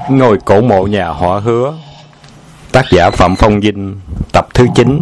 Ngôi cổ mộ nhà họ Hứa. Tác giả Phạm Phong Vinh. Tập thứ 9.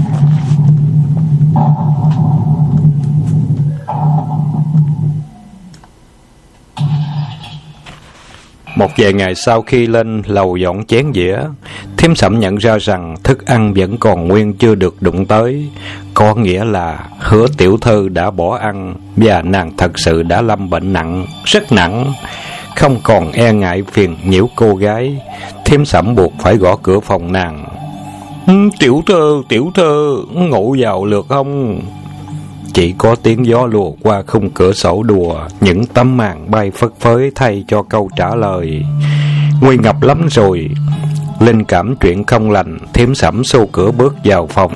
Một vài ngày sau khi lên lầu dọn chén dĩa, Thím Sẩm nhận ra rằng thức ăn vẫn còn nguyên chưa được đụng tới. Có nghĩa là Hứa tiểu thư đã bỏ ăn, và nàng thật sự đã lâm bệnh nặng, rất nặng. Không còn e ngại phiền nhiễu cô gái, Thím Sẩm buộc phải gõ cửa phòng nàng. Tiểu thư, ngủ vào được không? Chỉ có tiếng gió lùa qua khung cửa sổ đùa, những tấm màn bay phất phới thay cho câu trả lời. Nguy ngập lắm rồi. Linh cảm chuyện không lành, Thím Sẩm xô cửa bước vào phòng.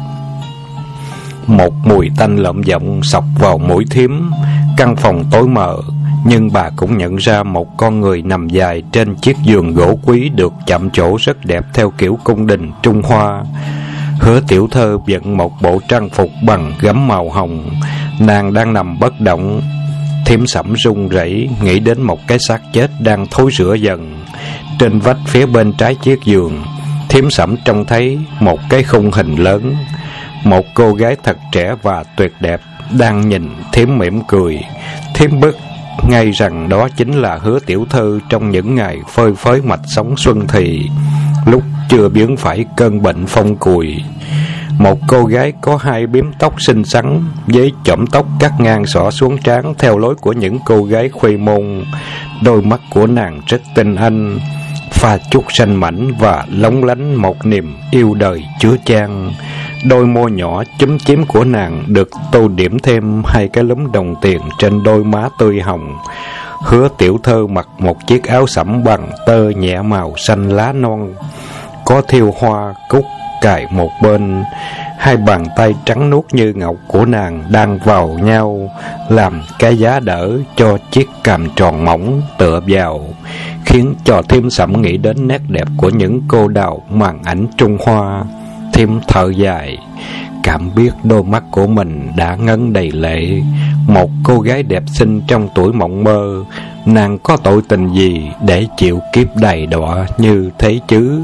Một mùi tanh lợm giọng xộc vào mũi thím. Căn phòng tối mờ, nhưng bà cũng nhận ra một con người nằm dài trên chiếc giường gỗ quý được chạm trổ rất đẹp theo kiểu cung đình Trung Hoa. Hứa tiểu thơ vận một bộ trang phục bằng gấm màu hồng, nàng đang nằm bất động. Thím Sẩm run rẩy nghĩ đến một cái xác chết đang thối rữa dần. Trên vách phía bên trái chiếc giường, Thím Sẩm trông thấy một cái khung hình lớn. Một cô gái thật trẻ và tuyệt đẹp đang nhìn thím mỉm cười. Thím biết ngay rằng đó chính là Hứa tiểu thư trong những ngày phơi phới mạch sống xuân thì, lúc chưa biến phải cơn bệnh phong cùi. Một cô gái có hai bím tóc xinh xắn, với chõm tóc cắt ngang xõa xuống trán theo lối của những cô gái khuê môn. Đôi mắt của nàng rất tinh anh, pha chút xanh mảnh và lóng lánh một niềm yêu đời chứa chan. Đôi môi nhỏ chúm chím của nàng được tô điểm thêm hai cái lúm đồng tiền trên đôi má tươi hồng. Hứa tiểu thơ mặc một chiếc áo sẫm bằng tơ nhẹ màu xanh lá non, có thêu hoa cúc cài một bên. Hai bàn tay trắng nuốt như ngọc của nàng đang vào nhau, làm cái giá đỡ cho chiếc cằm tròn mỏng tựa vào, khiến cho Thím Sẩm nghĩ đến nét đẹp của những cô đào màn ảnh Trung Hoa. Thím thở dài, cảm biết đôi mắt của mình đã ngấn đầy lệ. Một cô gái đẹp xinh trong tuổi mộng mơ, nàng có tội tình gì để chịu kiếp đầy đọa như thế chứ?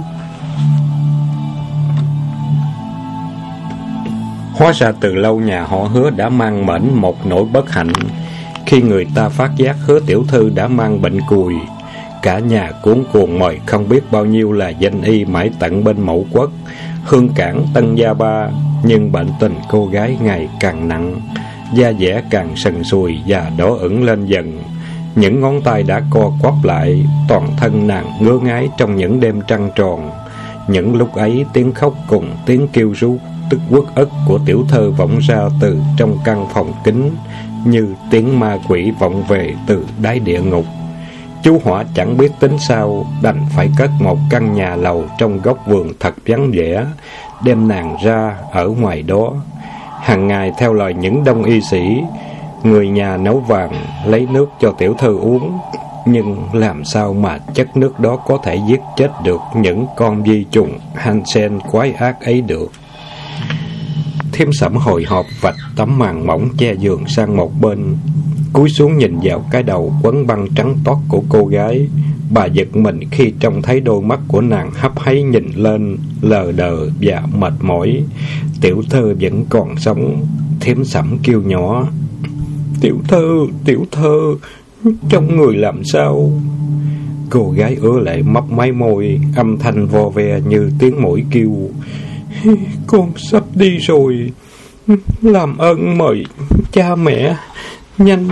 Hóa ra từ lâu nhà họ Hứa đã mang mệnh một nỗi bất hạnh, khi người ta phát giác Hứa tiểu thư đã mang bệnh cùi. Cả nhà cuống cuồng mời không biết bao nhiêu là danh y mãi tận bên Mậu Quốc, Hương Cảng, Tân Gia Ba. Nhưng bệnh tình cô gái ngày càng nặng, da dẻ càng sần sùi và đỏ ửng lên dần. Những ngón tay đã co quắp lại, toàn thân nàng ngứa ngáy trong những đêm trăng tròn. Những lúc ấy tiếng khóc cùng tiếng kêu rú tức uất ức của tiểu thơ vọng ra từ trong căn phòng kính, như tiếng ma quỷ vọng về từ đáy địa ngục. Chú Hỏa chẳng biết tính sao, đành phải cất một căn nhà lầu trong góc vườn thật vắng vẻ, đem nàng ra ở ngoài đó. Hàng ngày theo lời những đông y sĩ, người nhà nấu vàng lấy nước cho tiểu thư uống. Nhưng làm sao mà chất nước đó có thể giết chết được những con vi trùng Hansen quái ác ấy được? Thím Sẩm hồi hộp vạch tấm màn mỏng che giường sang một bên, cúi xuống nhìn vào cái đầu quấn băng trắng toát của cô gái. Bà giật mình khi trông thấy đôi mắt của nàng hấp háy nhìn lên, lờ đờ và mệt mỏi. Tiểu thơ vẫn còn sống. Thím Sẩm kêu nhỏ, tiểu thơ, trong người làm sao? Cô gái ứa lệ mấp máy môi, âm thanh vo ve như tiếng muỗi kêu, con sắp đi rồi, làm ơn mời cha mẹ nhanh.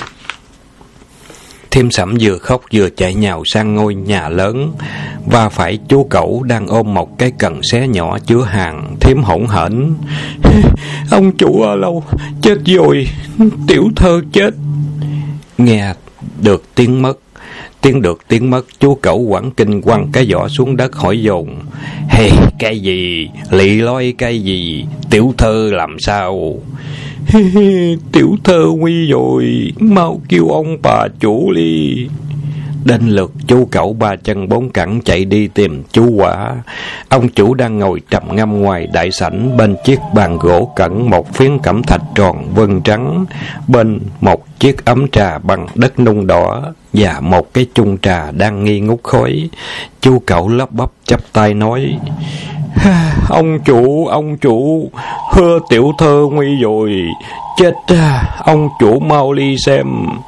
Thím Sẩm vừa khóc vừa chạy nhào sang ngôi nhà lớn, và phải chú cẩu đang ôm một cái cần xé nhỏ chứa hàng. Thím hỗn hển, ông chủ ở lâu chết rồi, tiểu thơ chết. Nghe được tiếng mất, chú cẩu quảng kinh quăng cái giỏ xuống đất hỏi dồn, hey, cái gì, lị loi cái gì, tiểu thơ làm sao? Tiểu thơ nguy rồi, mau kêu ông bà chủ đi. Đến lượt chú cẩu ba chân bốn cẳng chạy đi tìm chú Quả. Ông chủ đang ngồi trầm ngâm ngoài đại sảnh, bên chiếc bàn gỗ cẩn một phiến cẩm thạch tròn vân trắng, bên một chiếc ấm trà bằng đất nung đỏ. và một cái chung trà đang nghi ngút khói. Chú Cẩu lắp bắp chắp tay nói: ông chủ, Hứa tiểu thơ nguy rồi, chết ra, ông chủ mau đi xem.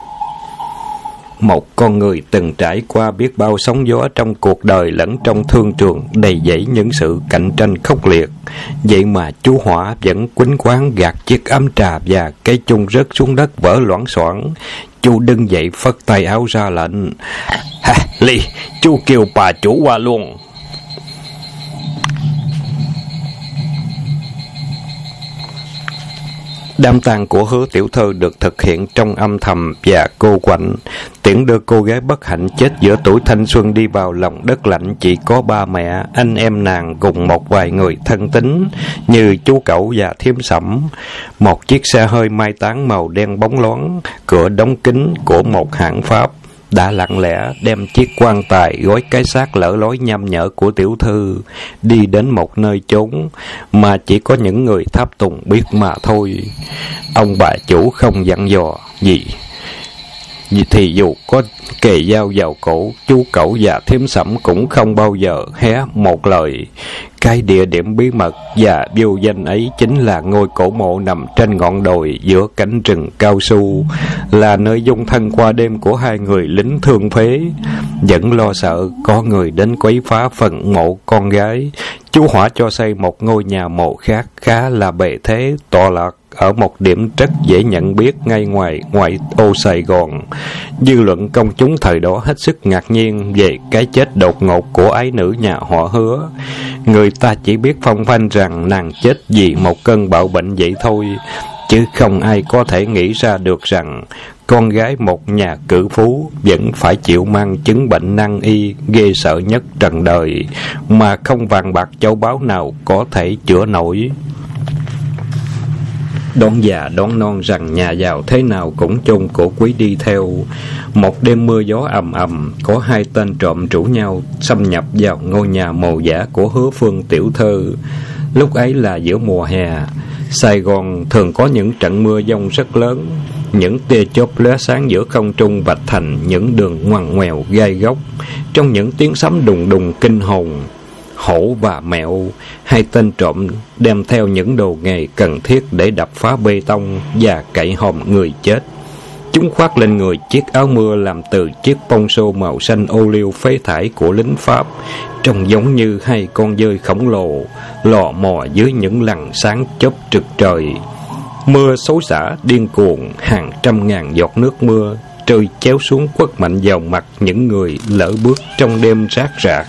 Một con người từng trải qua biết bao sóng gió trong cuộc đời lẫn trong thương trường, đầy dẫy những sự cạnh tranh khốc liệt. Vậy mà chú Hỏa vẫn quýnh quáng gạt chiếc ấm trà và cái chung rớt xuống đất vỡ loảng xoảng. Chú đứng dậy phất tay áo ra lệnh: Ly, chú kêu bà chủ qua luôn. Đám tang của Hứa tiểu thơ được thực hiện trong âm thầm và cô quạnh, tiễn đưa cô gái bất hạnh chết giữa tuổi thanh xuân đi vào lòng đất lạnh chỉ có ba mẹ, anh em nàng cùng một vài người thân tín như chú Cẩu và Thiếm Sẩm. Một chiếc xe hơi mai táng màu đen bóng loáng, cửa đóng kín của một hãng Pháp đã lặng lẽ đem chiếc quan tài gói cái xác lỡ lối nham nhở của tiểu thư đi đến một nơi chốn mà chỉ có những người tháp tùng biết mà thôi. Ông bà chủ không dặn dò gì thì dù có kề dao vào cổ, chú Cẩu và Thiếm Sẩm cũng không bao giờ hé một lời. Cái địa điểm bí mật và vô danh ấy chính là ngôi cổ mộ nằm trên ngọn đồi giữa cánh rừng cao su, là nơi dung thân qua đêm của hai người lính thương phế. Vẫn lo sợ có người đến quấy phá phần mộ con gái, chú Hỏa cho xây một ngôi nhà mộ khác khá là bề thế, tọa lạc ở một điểm rất dễ nhận biết ngay ngoài ngoại ô Sài Gòn. Dư luận công chúng thời đó hết sức ngạc nhiên về cái chết đột ngột của ái nữ nhà họ Hứa. Người ta chỉ biết phong phanh rằng nàng chết vì một cơn bạo bệnh vậy thôi, chứ không ai có thể nghĩ ra được rằng con gái một nhà cử phú vẫn phải chịu mang chứng bệnh nan y ghê sợ nhất trần đời, mà không vàng bạc châu báu nào có thể chữa nổi. Đoán già đoán non rằng nhà giàu thế nào cũng chôn cổ quý đi theo. Một đêm mưa gió ầm ầm, có hai tên trộm rủ nhau xâm nhập vào ngôi nhà mồ giả của Hứa Phương tiểu thơ. Lúc ấy là giữa mùa hè, Sài Gòn thường có những trận mưa giông rất lớn. Những tia chớp lóe sáng giữa không trung vạch thành những đường ngoằn ngoèo gai góc, trong những tiếng sấm đùng đùng kinh hồn. Hổ và Mẹo, hai tên trộm đem theo những đồ nghề cần thiết để đập phá bê tông và cậy hòm người chết. Chúng khoác lên người chiếc áo mưa làm từ chiếc poncho màu xanh ô liu phế thải của lính Pháp, trông giống như hai con dơi khổng lồ lò mò dưới những lằn sáng chớp trực trời. Mưa xối xả điên cuồng, hàng trăm ngàn giọt nước mưa rơi chéo xuống quất mạnh vào mặt những người lỡ bước trong đêm rác rạc.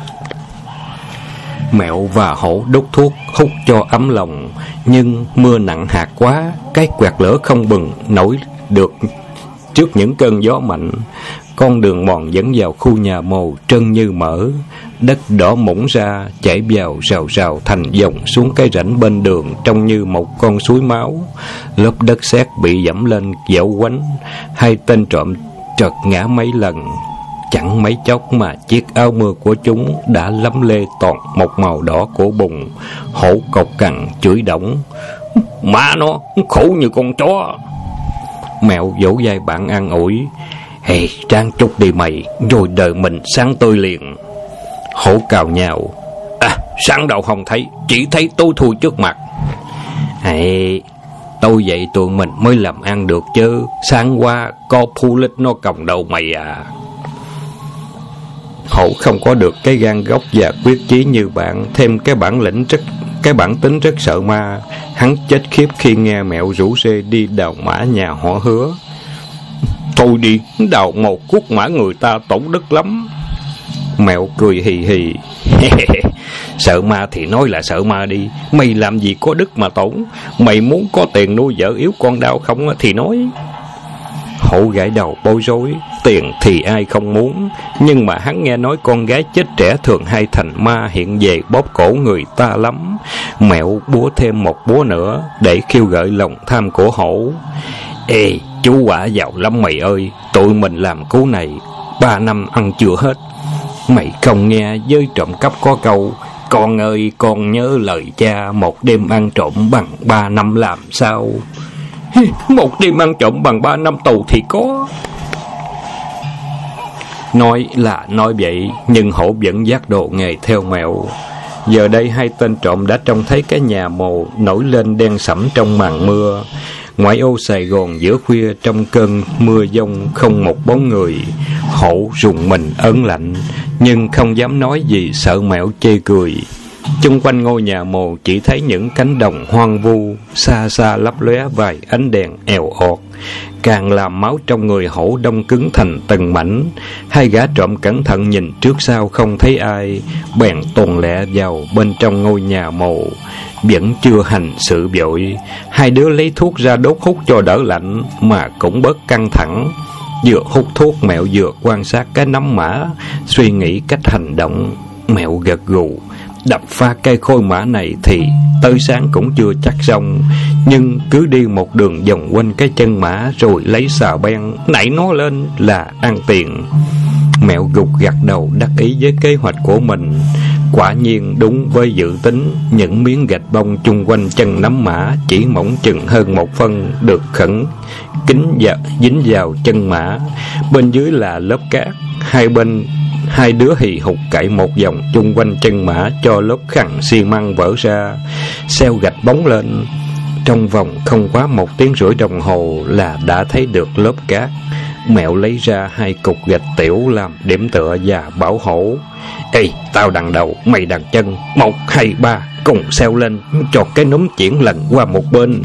Mẹo và Hổ đốt thuốc hút cho ấm lòng, nhưng mưa nặng hạt quá, cái quẹt lửa không bừng nổi được trước những cơn gió mạnh. Con đường mòn dẫn vào khu nhà mồ trơn như mỡ, đất đỏ mũng ra chảy vào rào rào thành dòng xuống cái rãnh bên đường trông như một con suối máu. Lớp đất sét bị dẫm lên dẻo quánh, hai tên trộm trật ngã mấy lần. Chẳng mấy chốc mà chiếc áo mưa của chúng đã lấm lê toàn một màu đỏ của bùn. Hổ cộc cằn chửi đổng: "Má nó, khổ như con chó." Mẹo vỗ vai bạn an ủi: "Hey, ráng chút đi mày, rồi đời mình sáng tươi liền." Hổ cào nhào: "Sáng đầu không thấy, chỉ thấy tôi thui trước mặt." "Hey, tôi vậy tụi mình mới làm ăn được chứ, sáng qua có phu lít nó còng đầu mày à." Hổ không có được cái gan góc và quyết chí như bạn, thêm cái bản tính rất sợ ma. Hắn chết khiếp khi nghe Mẹo rủ rê đi đào mã nhà họ Hứa. "Thôi đi, đào một cuốc mã người ta tổn đức lắm." Mẹo cười hì hì: "Sợ ma thì nói là sợ ma đi, mày làm gì có đức mà tổn. Mày muốn có tiền nuôi vợ yếu con đau không thì nói." Hổ gãi đầu bối rối. Tiền thì ai không muốn, nhưng mà hắn nghe nói con gái chết trẻ thường hay thành ma hiện về bóp cổ người ta lắm. Mẹo búa thêm một búa nữa để khiêu gợi lòng tham của Hổ. "Ê, chú quả giàu lắm mày ơi, tụi mình làm cú này 3 năm ăn chưa hết. Mày không nghe với trộm cắp có câu: con ơi con nhớ lời cha, một đêm ăn trộm bằng 3 năm làm sao?" "Một đêm ăn trộm bằng 3 năm tù thì có." Nói là nói vậy, nhưng Hổ vẫn vác đồ nghề theo Mẹo. Giờ đây hai tên trộm đã trông thấy cái nhà mồ nổi lên đen sẫm trong màn mưa. Ngoại ô Sài Gòn giữa khuya trong cơn mưa giông không một bóng người. Hổ rùng mình ớn lạnh, nhưng không dám nói gì sợ Mẹo chê cười. Chung quanh ngôi nhà mồ chỉ thấy những cánh đồng hoang vu, xa xa lấp lóe vài ánh đèn èo ọt, càng làm máu trong người Hổ đông cứng thành từng mảnh. Hai gã trộm cẩn thận nhìn trước sau không thấy ai, bèn tuồn lẹ vào bên trong ngôi nhà mồ. Vẫn chưa hành sự vội, hai đứa lấy thuốc ra đốt hút cho đỡ lạnh, mà cũng bớt căng thẳng. Vừa hút thuốc, Mẹo vừa quan sát cái nắm mã, suy nghĩ cách hành động. Mẹo gật gù, đập phá cây khôi mã này thì tới sáng cũng chưa chắc xong, nhưng cứ đi một đường vòng quanh cái chân mã rồi lấy xà beng nảy nó lên là ăn tiền. Mẹo gục gật đầu đắc ý với kế hoạch của mình. Quả nhiên đúng với dự tính, những miếng gạch bông chung quanh chân nắm mã chỉ mỏng chừng hơn 1 phân được khẩn kín và dính vào chân mã. Bên dưới là lớp cát. Hai đứa hì hục cạy một vòng chung quanh chân mã cho lớp khăn xi măng vỡ ra, xeo gạch bóng lên. Trong vòng không quá 1 tiếng rưỡi đồng hồ là đã thấy được lớp cát. Mẹo lấy ra 2 cục gạch tiểu làm điểm tựa và bảo Hổ: "Ê, tao đằng đầu, mày đằng chân, 1, 2, 3 cùng xeo lên cho cái núm chuyển lần qua một bên."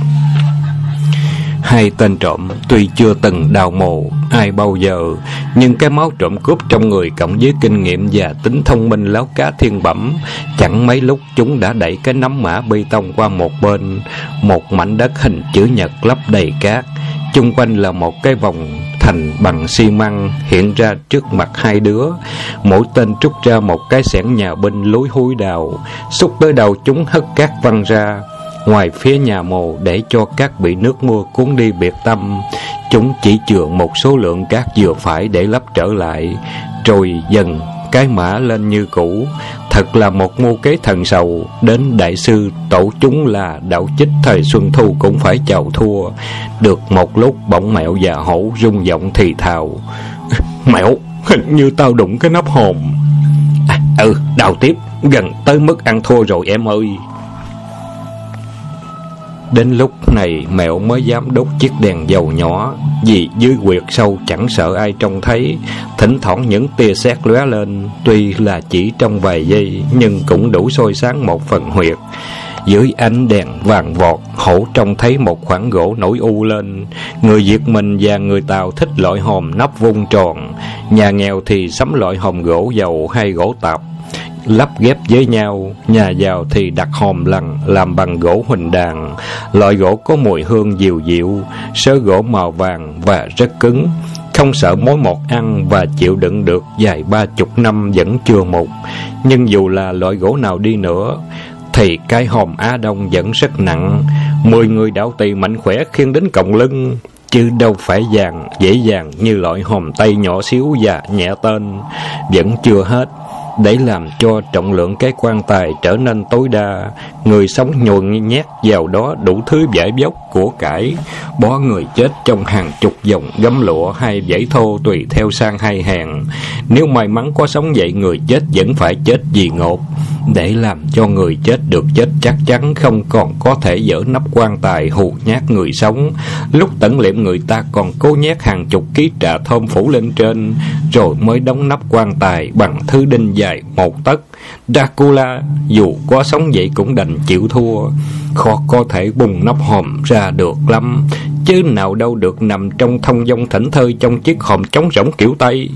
Hai tên trộm tuy chưa từng đào mồ ai bao giờ, nhưng cái máu trộm cướp trong người cộng với kinh nghiệm và tính thông minh láo cá thiên bẩm, chẳng mấy lúc chúng đã đẩy cái nắm mã bê tông qua một bên. Một mảnh đất hình chữ nhật lấp đầy cát, chung quanh là một cái vòng thành bằng xi măng hiện ra trước mặt hai đứa. Mỗi tên trút ra một cái xẻng nhà binh lúi húi đào, xúc tới đầu chúng hất cát văng ra. Ngoài phía nhà mồ để cho cát bị nước mưa cuốn đi biệt tâm, chúng chỉ chừa một số lượng cát vừa phải để lấp trở lại, rồi dần cái mã lên như cũ. Thật là một mưu kế thần sầu, đến đại sư tổ chúng là Đạo Chích thời Xuân Thu cũng phải chào thua. Được một lúc bỗng Mẹo và Hổ rung giọng thì thào: "Mẹo, hình như tao đụng cái nắp hòm." Đào tiếp, gần tới mức ăn thua rồi em ơi." Đến lúc này Mẹo mới dám đốt chiếc đèn dầu nhỏ, vì dưới huyệt sâu chẳng sợ ai trông thấy. Thỉnh thoảng những tia sét lóe lên, tuy là chỉ trong vài giây nhưng cũng đủ soi sáng một phần huyệt. Dưới ánh đèn vàng vọt, Hổ trông thấy một khoảng gỗ nổi u lên. Người Việt mình và người Tàu thích loại hòm nắp vuông tròn, nhà nghèo thì sắm loại hòm gỗ dầu hay gỗ tạp lắp ghép với nhau. Nhà giàu thì đặt hòm lằn làm bằng gỗ huỳnh đàn. Loại gỗ có mùi hương dịu dịu, sớ gỗ màu vàng và rất cứng, không sợ mối mọt ăn và chịu đựng được dài 30 năm vẫn chưa mục. Nhưng dù là loại gỗ nào đi nữa thì cái hòm Á Đông vẫn rất nặng. 10 người đạo tỳ mạnh khỏe khiêng đến còng lưng, chứ đâu phải dễ dàng như loại hòm Tây nhỏ xíu và nhẹ tên. Vẫn chưa hết. Để làm cho trọng lượng cái quan tài trở nên tối đa, người sống nhồi nhét vào đó đủ thứ vải vóc của cải, bó người chết trong hàng chục dòng gấm lụa hay vải thô tùy theo sang hay hèn. Nếu may mắn có sống dậy, người chết vẫn phải chết vì ngột. Để làm cho người chết được chết chắc chắn, không còn có thể dỡ nắp quan tài hù nhát người sống. Lúc tẩn liệm người ta còn cố nhét hàng chục ký trà thơm phủ lên trên, rồi mới đóng nắp quan tài bằng thứ đinh dài 1 tấc. Dracula dù có sống dậy cũng đành chịu thua, khó có thể bung nắp hòm ra được lắm, chứ nào đâu được nằm trong thông dong thảnh thơi trong chiếc hòm trống rỗng kiểu Tây.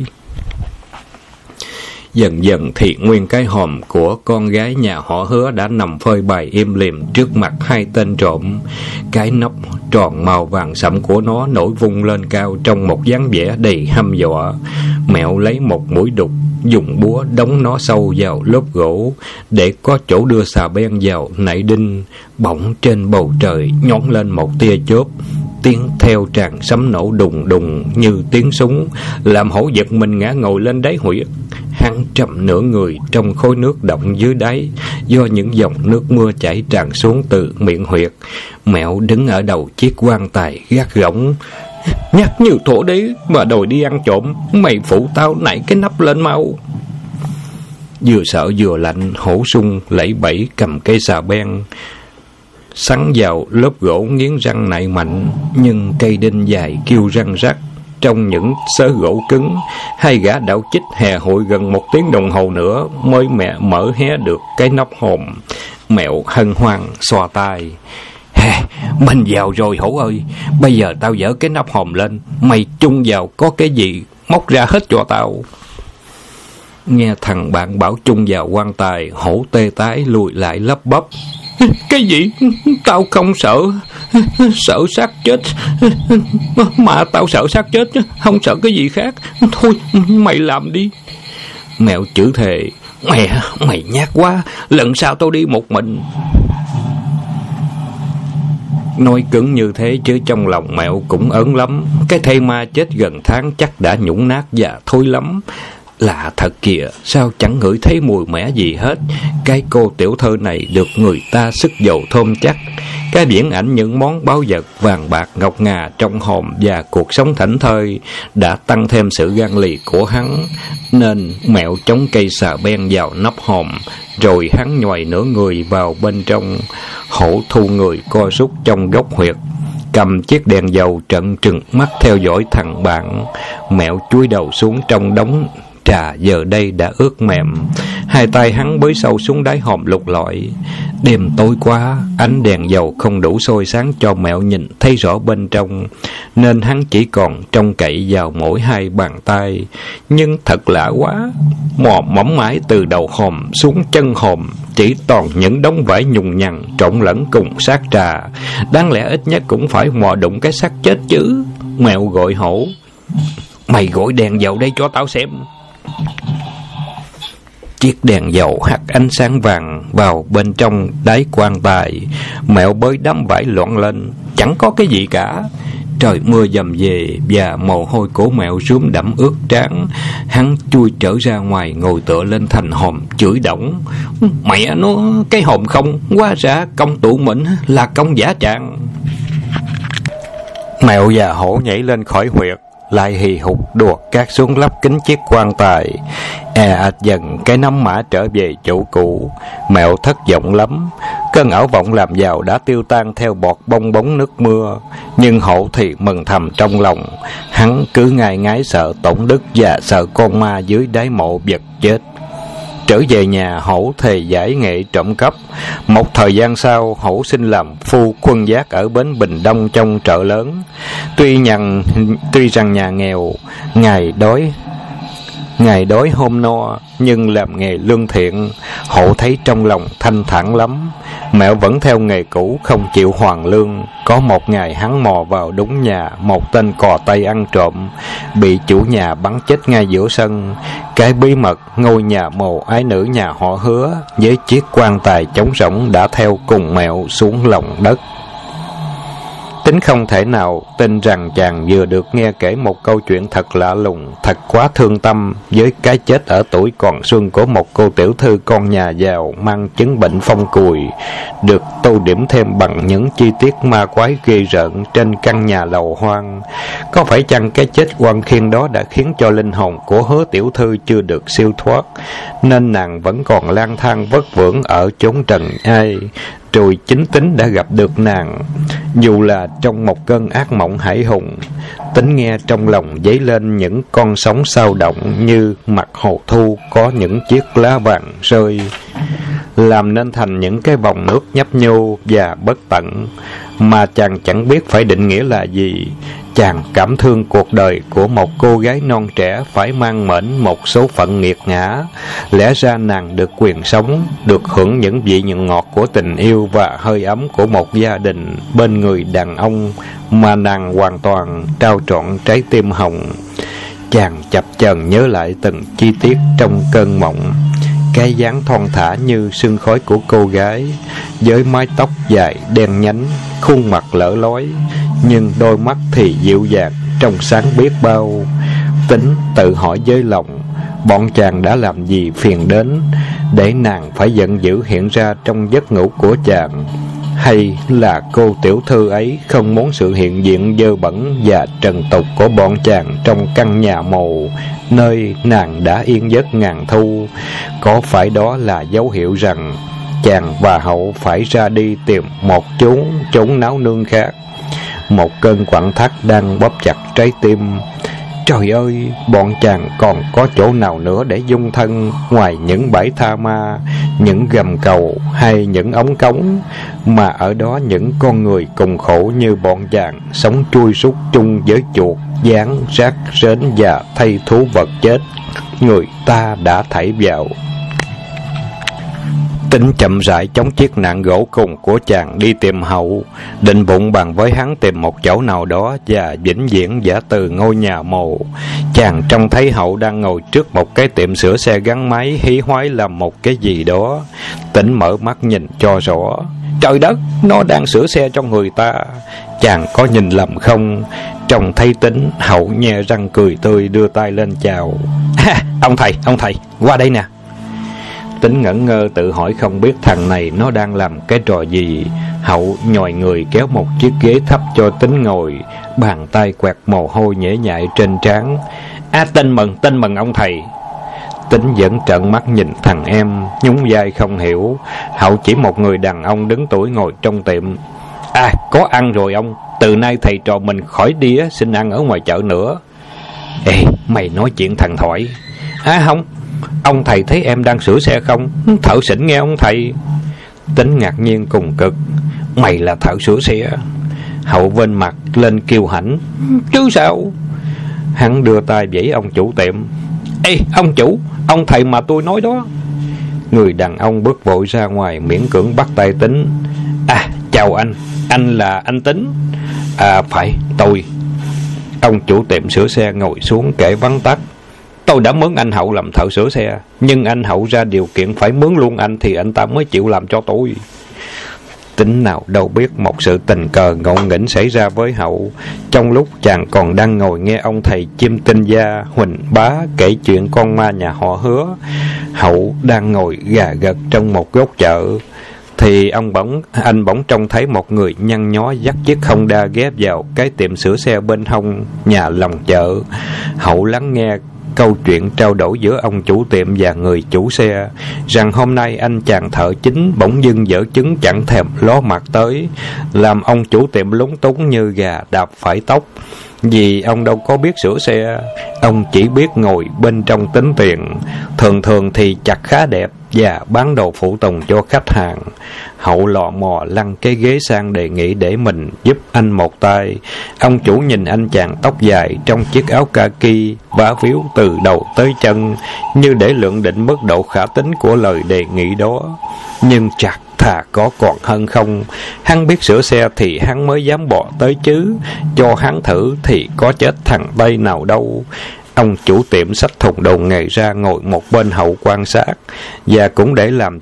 Dần dần thì nguyên cái hòm của con gái nhà họ Hứa đã nằm phơi bày im lìm trước mặt hai tên trộm. Cái nắp tròn màu vàng sẫm của nó nổi vung lên cao trong một dáng vẻ đầy hăm dọa. Mẹo lấy một mũi đục, dùng búa đóng nó sâu vào lớp gỗ để có chỗ đưa xà beng vào nảy đinh. Bỗng trên bầu trời nhón lên một tia chớp, tiếng theo tràn sấm nổ đùng đùng như tiếng súng, làm Hổ giật mình ngã ngồi lên đáy huyệt. Hắn trầm nửa người trong khối nước động dưới đáy, do những dòng nước mưa chảy tràn xuống từ miệng huyệt. Mẹo đứng ở đầu chiếc quan tài gác gỏng, Nhắc như thổ đế mà đòi đi ăn trộm, mày phụ tao nảy cái nắp lên mau. Vừa sợ vừa lạnh, hổ sung lẫy bẫy cầm cây xà beng sắn vào lớp gỗ, nghiến răng nại mạnh, nhưng cây đinh dài kêu răng rắc. Trong những xớ gỗ cứng, hai gã đạo chích hè hội gần 1 tiếng đồng hồ nữa mới mở hé được cái nắp hòm. Mẹo hân hoan xoa tay. Mình vào rồi hổ ơi, bây giờ tao dỡ cái nắp hòm lên, mày chung vào có cái gì móc ra hết cho tao. Nghe thằng bạn bảo chung vào quan tài, hổ tê tái lùi lại lắp bắp. Cái gì? Tao không sợ. Sợ xác chết. Mà tao sợ xác chết, không sợ cái gì khác. Thôi mày làm đi. Mẹo chửi thề. Mày nhát quá, lần sau tao đi một mình. Nói cứng như thế chứ trong lòng Mẹo cũng ớn lắm. Cái thây ma chết gần tháng chắc đã nhũn nát và thối lắm. Lạ thật kìa, sao chẳng ngửi thấy mùi mẻ gì hết. Cái cô tiểu thơ này được người ta sức dầu thơm chắc. Cái biển ảnh những món báu vật vàng bạc ngọc ngà trong hòm và cuộc sống thảnh thơi đã tăng thêm sự gan lì của hắn. Nên Mẹo chống cây xà beng vào nắp hòm, rồi hắn nhoài nửa người vào bên trong. Hổ thu người co rút trong góc huyệt, cầm chiếc đèn dầu trận trừng mắt theo dõi thằng bạn. Mẹo chúi đầu xuống trong đống trà giờ đây đã ướt mềm. Hai tay hắn bới sâu xuống đáy hòm lục lọi. Đêm tối quá, ánh đèn dầu không đủ soi sáng cho Mẹo nhìn thấy rõ bên trong, nên hắn chỉ còn trông cậy vào mỗi hai bàn tay. Nhưng thật lạ quá, mò mẫm mãi từ đầu hòm xuống chân hòm chỉ toàn những đống vải nhùng nhằng trộn lẫn cùng xác trà. Đáng lẽ ít nhất cũng phải mò đụng cái xác chết chứ. Mẹo gọi hổ. Mày gọi đèn dầu đây cho tao xem. Chiếc đèn dầu hắt ánh sáng vàng vào bên trong đáy quan tài. Mẹo bới đám vải loạn lên, chẳng có cái gì cả. Trời mưa dầm về và mồ hôi của Mẹo rướm đẫm ướt trán. Hắn chui trở ra ngoài, ngồi tựa lên thành hòm chửi đổng. Mẹ nó, cái hòm không, hóa ra công tụ mình là công giả trạng. Mẹo và hổ nhảy lên khỏi huyệt, lại hì hục đuột cát xuống lấp kín chiếc quan tài. Ạt dần cái nắm mã trở về chỗ cũ. Mẹo thất vọng lắm. Cơn ảo vọng làm giàu đã tiêu tan theo bọt bong bóng nước mưa. Nhưng hổ thì mừng thầm trong lòng. Hắn cứ ngại ngái sợ tổn đức và sợ con ma dưới đáy mộ vật chết. Trở về nhà, hổ thề giải nghệ trộm cắp. Một thời gian sau, hổ xin làm phu khuân vác ở bến Bình Đông trong chợ lớn. Tuy rằng nhà nghèo, ngày đói hôm no, nhưng làm nghề lương thiện, hổ thấy trong lòng thanh thản lắm. Mẹo vẫn theo nghề cũ, không chịu hoàn lương. Có một ngày hắn mò vào đúng nhà một tên cò Tây ăn trộm, bị chủ nhà bắn chết ngay giữa sân. Cái bí mật ngôi nhà mồ ái nữ nhà họ Hứa với chiếc quan tài trống rỗng đã theo cùng Mẹo xuống lòng đất. Tính không thể nào tin rằng chàng vừa được nghe kể một câu chuyện thật lạ lùng, thật quá thương tâm với cái chết ở tuổi còn xuân của một cô tiểu thư con nhà giàu mang chứng bệnh phong cùi, được tô điểm thêm bằng những chi tiết ma quái ghê rợn trên căn nhà lầu hoang. Có phải chăng cái chết oan khiên đó đã khiến cho linh hồn của Hứa tiểu thư chưa được siêu thoát, nên nàng vẫn còn lang thang vất vưởng ở chốn trần ai? Rồi chính Tính đã gặp được nàng, dù là trong một cơn ác mộng hải hùng. Tính nghe trong lòng dấy lên những con sóng sao động, như mặt hồ thu có những chiếc lá vàng rơi, làm nên thành những cái vòng nước nhấp nhô và bất tận, mà chàng chẳng biết phải định nghĩa là gì. Chàng cảm thương cuộc đời của một cô gái non trẻ phải mang mệnh một số phận nghiệt ngã. Lẽ ra nàng được quyền sống, được hưởng những vị nhuận ngọt của tình yêu và hơi ấm của một gia đình bên người đàn ông, mà nàng hoàn toàn trao trọn trái tim hồng. Chàng chập chờn nhớ lại từng chi tiết trong cơn mộng. Cái dáng thon thả như sương khói của cô gái, với mái tóc dài đen nhánh, khuôn mặt lở lói, nhưng đôi mắt thì dịu dàng, trong sáng biết bao. Tính tự hỏi với lòng, bọn chàng đã làm gì phiền đến để nàng phải giận dữ hiện ra trong giấc ngủ của chàng. Hay là cô tiểu thư ấy không muốn sự hiện diện dơ bẩn và trần tục của bọn chàng trong căn nhà mồ nơi nàng đã yên giấc ngàn thu? Có phải đó là dấu hiệu rằng chàng và Hậu phải ra đi tìm một chốn náo nương khác? Một cơn quặn thắt đang bóp chặt trái tim. Trời ơi, bọn chàng còn có chỗ nào nữa để dung thân ngoài những bãi tha ma, những gầm cầu hay những ống cống, mà ở đó những con người cùng khổ như bọn chàng sống chui súc chung với chuột, gián, rác, rến và thây thú vật chết người ta đã thảy vào. Tính chậm rãi chống chiếc nạn gỗ cùng của chàng đi tìm Hậu, định bụng bàn với hắn tìm một chỗ nào đó và vĩnh viễn giả từ ngôi nhà mồ. Chàng trông thấy Hậu đang ngồi trước một cái tiệm sửa xe gắn máy hí hoái làm một cái gì đó. Tính mở mắt nhìn cho rõ. Trời đất, nó đang sửa xe cho người ta. Chàng có nhìn lầm không? Trông thấy Tính, Hậu nhe răng cười tươi đưa tay lên chào. Ông thầy, qua đây nè. Tính ngẩn ngơ tự hỏi không biết thằng này nó đang làm cái trò gì. Hậu nhòi người kéo một chiếc ghế thấp cho Tính ngồi, bàn tay quẹt mồ hôi nhễ nhại trên trán. Tin mừng ông thầy. Tính vẫn trợn mắt nhìn thằng em, nhún vai không hiểu. Hậu chỉ một người đàn ông đứng tuổi ngồi trong tiệm. Có ăn rồi ông. Từ nay thầy trò mình khỏi đi xin ăn ở ngoài chợ nữa. Ê, mày nói chuyện thằng Thoại. Không, ông thầy thấy em đang sửa xe không? Thợ xỉn nghe ông thầy. Tính ngạc nhiên cùng cực. Mày là thợ sửa xe? Hậu vênh mặt lên kiêu hãnh. Chứ sao? Hắn đưa tay vẫy ông chủ tiệm. Ê ông chủ, ông thầy mà tôi nói đó. Người đàn ông bước vội ra ngoài miễn cưỡng bắt tay Tính. Chào anh là anh Tính? Phải, tôi. Ông chủ tiệm sửa xe ngồi xuống kể vắn tắt. Tôi đã mướn anh Hậu làm thợ sửa xe, nhưng anh Hậu ra điều kiện phải mướn luôn anh thì anh ta mới chịu làm cho tôi. Tính nào đâu biết một sự tình cờ ngộ nghĩnh xảy ra với Hậu. Trong lúc chàng còn đang ngồi nghe ông thầy Chim Tinh Gia Huỳnh Bá kể chuyện con ma nhà họ Hứa, Hậu đang ngồi gà gật trong một góc chợ, thì anh bỗng trông thấy một người nhăn nhó dắt chiếc Honda ghép vào cái tiệm sửa xe bên hông nhà lòng chợ. Hậu lắng nghe câu chuyện trao đổi giữa ông chủ tiệm và người chủ xe, rằng hôm nay anh chàng thợ chính bỗng dưng dở chứng chẳng thèm ló mặt tới, làm ông chủ tiệm lúng túng như gà đạp phải tóc. Vì ông đâu có biết sửa xe, ông chỉ biết ngồi bên trong tính tiền, thường thì chặt khá đẹp và bán đồ phụ tùng cho khách hàng. Hậu lò mò lăn cái ghế sang đề nghị để mình giúp anh một tay. Ông chủ nhìn anh chàng tóc dài trong chiếc áo kaki vá víu từ đầu tới chân, như để lượng định mức độ khả tín của lời đề nghị đó. Nhưng chặt thà có còn hơn không. Hắn biết sửa xe thì hắn mới dám bỏ tới chứ, cho hắn thử thì có chết thằng Tây nào đâu. Ông chủ tiệm xách thùng đồ nghề ra ngồi một bên Hậu quan sát, và cũng để làm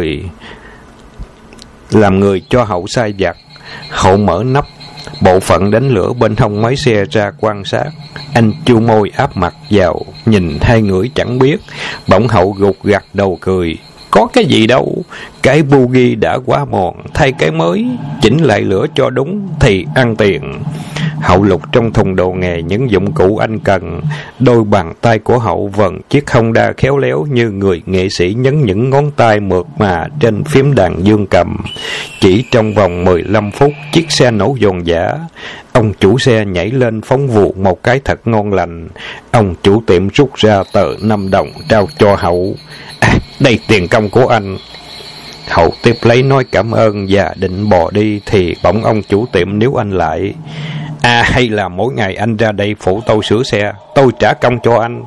người cho Hậu sai vặt. Hậu mở nắp bộ phận đánh lửa bên hông máy xe ra quan sát. Anh chu môi áp mặt vào nhìn hai người chẳng biết. Bỗng Hậu gục gặt đầu cười. Có cái gì đâu, cái bugi đã quá mòn, thay cái mới, chỉnh lại lửa cho đúng thì ăn tiền. Hậu lục trong thùng đồ nghề những dụng cụ anh cần. Đôi bàn tay của Hậu vần chiếc Honda khéo léo như người nghệ sĩ nhấn những ngón tay mượt mà trên phím đàn dương cầm. Chỉ trong vòng 15 phút, chiếc xe nổ dồn dã. Ông chủ xe nhảy lên phóng vụt một cái thật ngon lành. Ông chủ tiệm rút ra tờ 5 đồng trao cho Hậu. Đây tiền công của anh. Hậu tiếp lấy nói cảm ơn và định bò đi, thì bỗng ông chủ tiệm níu anh lại. Hay là mỗi ngày anh ra đây phụ tôi sửa xe, tôi trả công cho anh.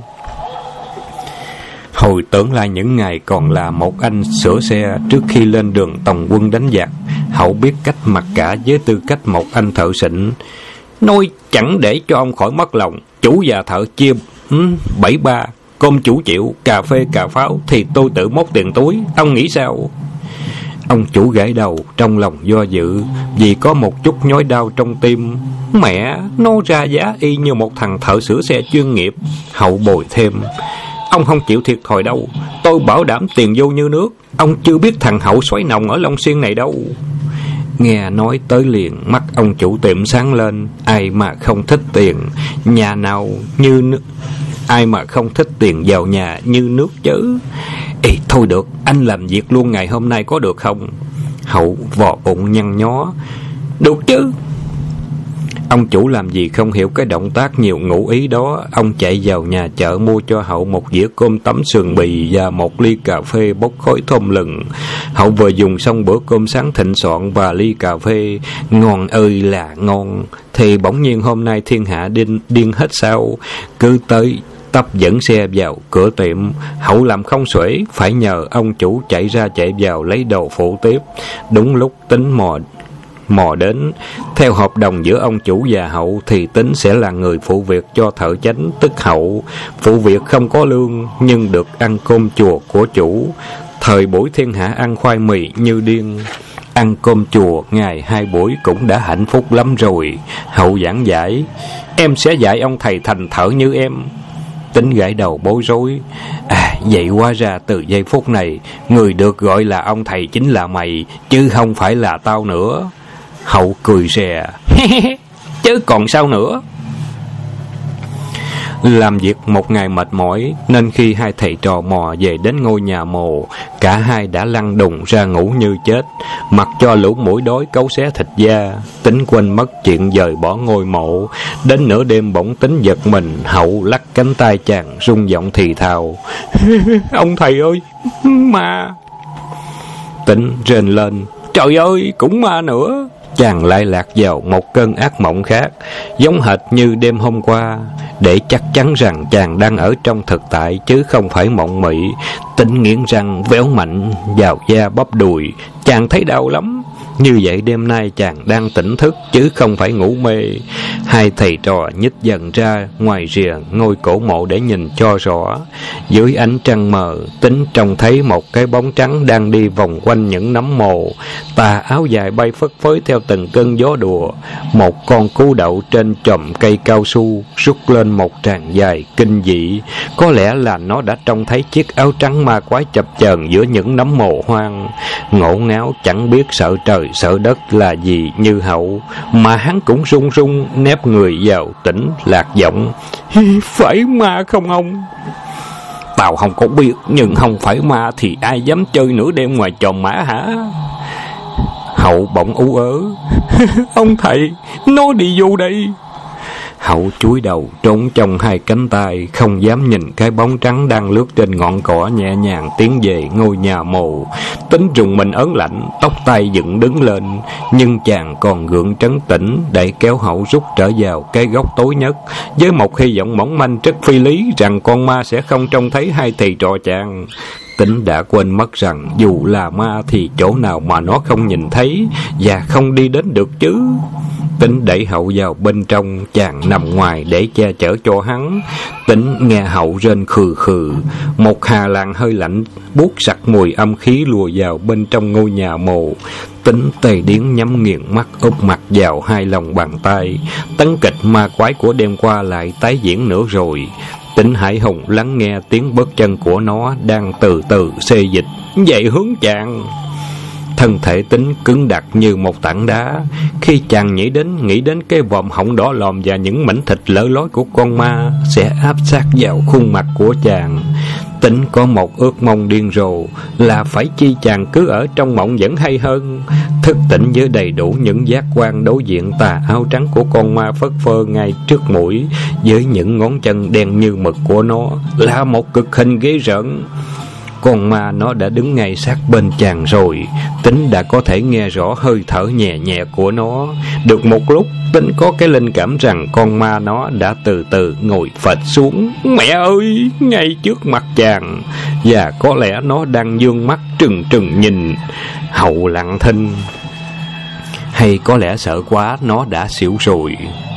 Hồi tưởng lại những ngày còn là một anh sửa xe trước khi lên đường tòng quân đánh giặc, Hậu biết cách mặc cả với tư cách một anh thợ xịn. Nói chẳng để cho ông khỏi mất lòng, chủ và thợ chia 7-3, cơm chủ chịu, cà phê cà pháo thì tôi tự móc tiền túi, ông nghĩ sao? Ông chủ gãi đầu, trong lòng do dự, vì có một chút nhói đau trong tim. Mẹ, nó ra giá y như một thằng thợ sửa xe chuyên nghiệp. Hậu bồi thêm. Ông không chịu thiệt thòi đâu, tôi bảo đảm tiền vô như nước. Ông chưa biết thằng Hậu xoáy nòng ở Long Xuyên này đâu. Nghe nói tới liền, mắt ông chủ tiệm sáng lên. Ai mà không thích tiền, nhà nào như nước, ai mà không thích tiền vào nhà như nước chứ. Ê, thôi được, anh làm việc luôn ngày hôm nay có được không? Hậu vò bụng nhăn nhó. Được chứ. Ông chủ làm gì không hiểu cái động tác nhiều ngụ ý đó. Ông chạy vào nhà chợ mua cho Hậu một dĩa cơm tấm sườn bì và một ly cà phê bốc khói thơm lừng. Hậu vừa dùng xong bữa cơm sáng thịnh soạn và ly cà phê ngon ơi là ngon, thì bỗng nhiên hôm nay thiên hạ điên hết sao. Cứ tới tấp dẫn xe vào cửa tiệm. Hậu làm không xuể, phải nhờ ông chủ chạy ra chạy vào lấy đồ phụ tiếp. Đúng lúc Tính mò đến. Theo hợp đồng giữa ông chủ và Hậu thì Tính sẽ là người phụ việc cho thợ chánh tức Hậu. Phụ việc không có lương nhưng được ăn cơm chùa của chủ. Thời buổi thiên hạ ăn khoai mì như điên, ăn cơm chùa ngày 2 buổi cũng đã hạnh phúc lắm rồi. Hậu giảng giải: em sẽ dạy ông thầy thành thợ như em. Tính gãi đầu bối rối. Vậy hóa ra từ giây phút này, người được gọi là ông thầy chính là mày, chứ không phải là tao nữa. Hậu cười rè. Chứ còn sao nữa. Làm việc một ngày mệt mỏi, nên khi hai thầy trò mò về đến ngôi nhà mồ, cả hai đã lăn đùng ra ngủ như chết, mặc cho lũ muỗi đói cấu xé thịt da. Tính quên mất chuyện dời bỏ ngôi mộ. Đến nửa đêm bỗng Tính giật mình. Hậu lắc cánh tay chàng, rung giọng thì thào: ông thầy ơi, ma. Tính rên lên: trời ơi, cũng ma nữa. Chàng lại lạc vào một cơn ác mộng khác, giống hệt như đêm hôm qua. Để chắc chắn rằng chàng đang ở trong thực tại chứ không phải mộng mị, Tính nghiến răng véo mạnh vào da bắp đùi. Chàng thấy đau lắm. Như vậy đêm nay chàng đang tỉnh thức chứ không phải ngủ mê. Hai thầy trò nhích dần ra ngoài rìa ngôi cổ mộ để nhìn cho rõ. Dưới ánh trăng mờ, Tính trông thấy một cái bóng trắng đang đi vòng quanh những nấm mồ. Tà áo dài bay phất phới theo từng cơn gió đùa. Một con cú đậu trên chòm cây cao su rút lên một tràng dài kinh dị. Có lẽ là nó đã trông thấy chiếc áo trắng ma quái chập chờn giữa những nấm mồ hoang. Ngộ ngáo chẳng biết sợ trời sợ đất là gì như Hậu, mà hắn cũng run run nép người vào. Tỉnh lạc giọng: phải ma không ông? Tao không có biết, nhưng không phải ma thì ai dám chơi nửa đêm ngoài chòm mã hả? Hậu bỗng ú ớ: ông thầy, nó đi vô đây. Hậu cúi đầu trốn trong hai cánh tay, không dám nhìn cái bóng trắng đang lướt trên ngọn cỏ nhẹ nhàng tiến về ngôi nhà mồ. Tính rùng mình ớn lạnh, tóc tai dựng đứng lên, nhưng chàng còn gượng trấn tĩnh để kéo Hậu rút trở vào cái góc tối nhất, với một hy vọng mỏng manh rất phi lý rằng con ma sẽ không trông thấy hai thầy trò chàng. Tính đã quên mất rằng dù là ma thì chỗ nào mà nó không nhìn thấy và không đi đến được chứ. Tính đẩy Hậu vào bên trong, chàng nằm ngoài để che chở cho hắn. Tính nghe Hậu rên khừ khừ. Một hà làn hơi lạnh buốt sặc mùi âm khí lùa vào bên trong ngôi nhà mồ. Tính tê điếng nhắm nghiền mắt úp mặt vào hai lòng bàn tay. Tấn kịch ma quái của đêm qua lại tái diễn nữa rồi. Tính hãi hùng lắng nghe tiếng bước chân của nó đang từ từ xê dịch về hướng chàng. Thân thể Tính cứng đặc như một tảng đá. Khi chàng nghĩ đến cái vòm họng đỏ lòm và những mảnh thịt lở lối của con ma sẽ áp sát vào khuôn mặt của chàng, Tính có một ước mong điên rồ là phải chi chàng cứ ở trong mộng vẫn hay hơn. Thức tỉnh với đầy đủ những giác quan, đối diện tà áo trắng của con ma phất phơ ngay trước mũi, với những ngón chân đen như mực của nó là một cực hình ghê rợn. Con ma nó đã đứng ngay sát bên chàng rồi. Tính đã có thể nghe rõ hơi thở nhẹ nhẹ của nó. Được một lúc, Tính có cái linh cảm rằng con ma nó đã từ từ ngồi phịch xuống. Mẹ ơi, ngay trước mặt chàng. Và có lẽ nó đang dương mắt trừng trừng nhìn. Hậu lặng thinh. Hay có lẽ sợ quá nó đã xỉu rồi.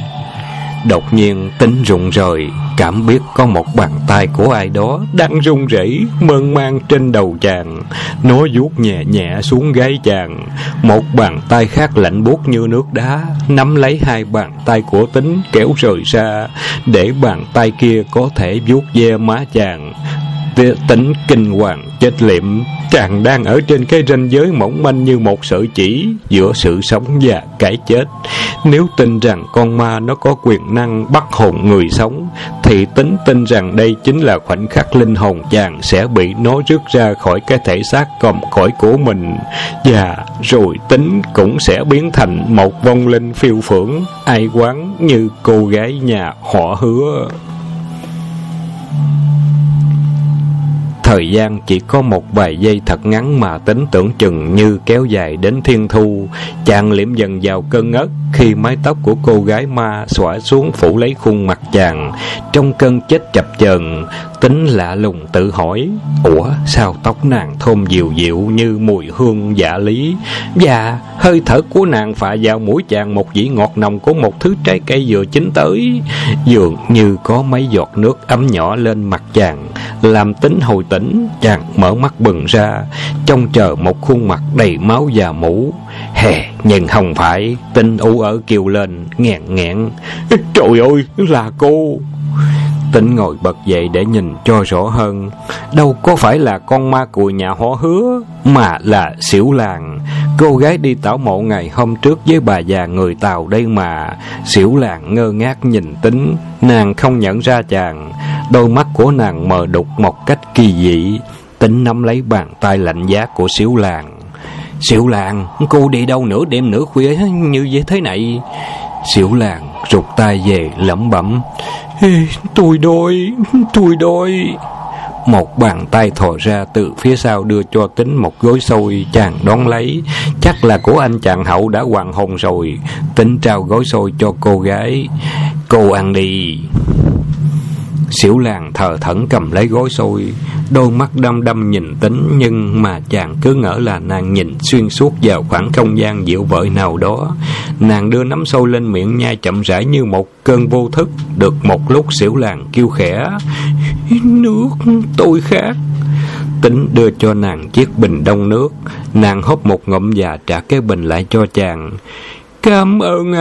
Đột nhiên Tính rụng rời, cảm biết có một bàn tay của ai đó đang run rẩy mơn man trên đầu chàng. Nó vuốt nhẹ nhẹ xuống gáy chàng. Một bàn tay khác lạnh buốt như nước đá nắm lấy hai bàn tay của Tính kéo rời ra, để bàn tay kia có thể vuốt ve má chàng. Tính kinh hoàng chết liệm. Chàng đang ở trên cái ranh giới mỏng manh như một sợi chỉ giữa sự sống và cái chết. Nếu tin rằng con ma nó có quyền năng bắt hồn người sống, thì Tính tin rằng đây chính là khoảnh khắc linh hồn chàng sẽ bị nó rước ra khỏi cái thể xác còm cõi của mình, và rồi Tính cũng sẽ biến thành một vong linh phiêu phưởng ai oán như cô gái nhà họ Hứa. Thời gian chỉ có một vài giây thật ngắn mà Tính tưởng chừng như kéo dài đến thiên thu. Chàng liệm dần vào cơn ngất khi mái tóc của cô gái ma xõa xuống phủ lấy khuôn mặt chàng. Trong cơn chết chập chờn, Tính lạ lùng tự hỏi: ủa, sao tóc nàng thơm dịu dịu như mùi hương dạ lý, và hơi thở của nàng phả vào mũi chàng một vị ngọt nồng của một thứ trái cây vừa chín tới. Dường như có mấy giọt nước ấm nhỏ lên mặt chàng, làm Tính hồi tỉnh. Chàng mở mắt bừng ra, trông chờ một khuôn mặt đầy máu và mũ. Hè, nhưng không phải. Tính ú ớ kêu lên nghẹn nghẹn: trời ơi, là cô! Tính ngồi bật dậy để nhìn cho rõ hơn. Đâu có phải là con ma cùi nhà họ Hứa, mà là Xỉu Làng, cô gái đi tảo mộ ngày hôm trước với bà già người Tàu đây mà. Xỉu Làng ngơ ngác nhìn Tính. Nàng không nhận ra chàng. Đôi mắt của nàng mờ đục một cách kỳ dị. Tính nắm lấy bàn tay lạnh giá của Xỉu Làng. Xỉu Làng, cô đi đâu nửa đêm nửa khuya như vậy thế này? Xỉu Làng rụt tay về lẩm bẩm: tôi đói. Một bàn tay thò ra từ phía sau đưa cho Tính một gói xôi. Chàng đón lấy. Chắc là của anh chàng Hậu đã hoàn hồn rồi. Tính trao gói xôi cho cô gái. Cô ăn đi. Xỉu Làng thờ thẫn cầm lấy gói xôi, đôi mắt đăm đăm nhìn Tính, nhưng mà chàng cứ ngỡ là nàng nhìn xuyên suốt vào khoảng không gian dịu vợi nào đó. Nàng đưa nắm xôi lên miệng nhai chậm rãi như một cơn vô thức. Được một lúc Xỉu Làng kêu khẽ: nước, tôi khát. Tính đưa cho nàng chiếc bình đông nước. Nàng húp một ngụm và trả cái bình lại cho chàng. Cảm ơn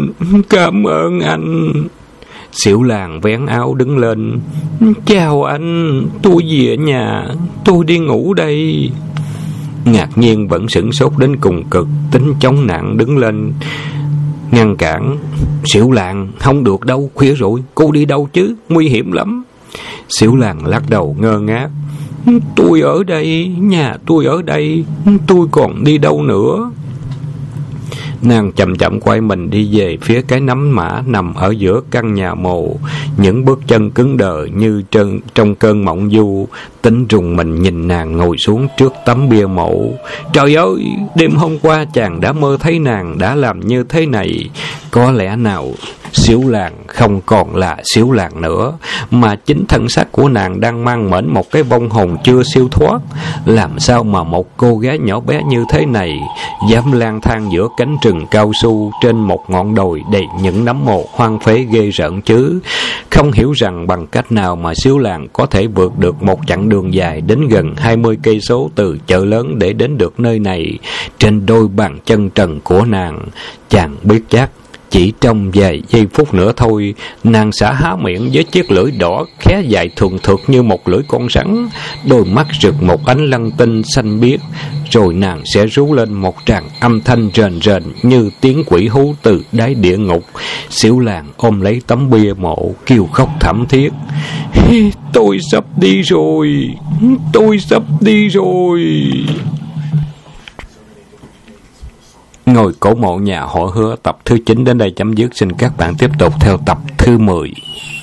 anh. Xỉu Làng vén áo đứng lên. Chào anh, tôi về nhà, tôi đi ngủ đây. Ngạc nhiên vẫn sửng sốt đến cùng cực. Tính chống nặng đứng lên ngăn cản. Xỉu Làng, không được đâu, khuya rồi, cô đi đâu chứ, nguy hiểm lắm. Xỉu Làng lắc đầu ngơ ngác. Tôi ở đây, nhà tôi ở đây, tôi còn đi đâu nữa. Nàng chậm chậm quay mình đi về phía cái nấm mã nằm ở giữa căn nhà mồ. Những bước chân cứng đờ như trong cơn mộng du. Tính rùng mình nhìn nàng ngồi xuống trước tấm bia mộ. Trời ơi, đêm hôm qua chàng đã mơ thấy nàng đã làm như thế này. Có lẽ nào Xỉu Làng không còn là Xỉu Làng nữa, mà chính thân xác của nàng đang mang mệnh một cái vong hồn chưa siêu thoát. Làm sao mà một cô gái nhỏ bé như thế này dám lang thang giữa cánh rừng cao su trên một ngọn đồi đầy những nấm mồ hoang phế ghê rợn chứ? Không hiểu rằng bằng cách nào mà Xỉu Làng có thể vượt được một chặng đường dài đến gần 20 cây số từ chợ lớn để đến được nơi này trên đôi bàn chân trần của nàng. Chàng biết chắc chỉ trong vài giây phút nữa thôi, nàng sẽ há miệng với chiếc lưỡi đỏ khé dài thường thượt như một lưỡi con rắn, đôi mắt rực một ánh lân tinh xanh biếc, rồi nàng sẽ rú lên một tràng âm thanh rền rền như tiếng quỷ hú từ đáy địa ngục. Xỉu Làng ôm lấy tấm bia mộ kêu khóc thảm thiết. Tôi sắp đi rồi. Ngôi cổ mộ nhà họ Hứa tập thứ 9 đến đây chấm dứt. Xin các bạn tiếp tục theo tập thứ 10.